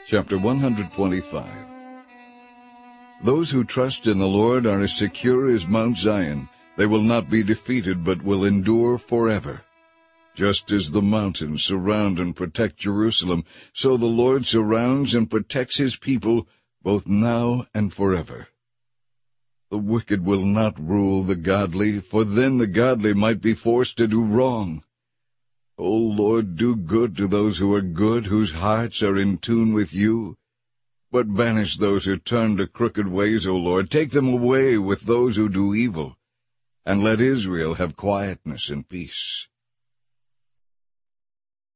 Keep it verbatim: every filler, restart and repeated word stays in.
Chapter one hundred twenty-five. Those who trust in the Lord are as secure as Mount Zion. They will not be defeated, but will endure forever. Just as the mountains surround and protect Jerusalem, so the Lord surrounds and protects his people, both now and forever. The wicked will not rule the godly, for then the godly might be forced to do wrong. O Lord, do good to those who are good, whose hearts are in tune with you. But banish those who turn to crooked ways, O Lord. Take them away with those who do evil, and let Israel have quietness and peace.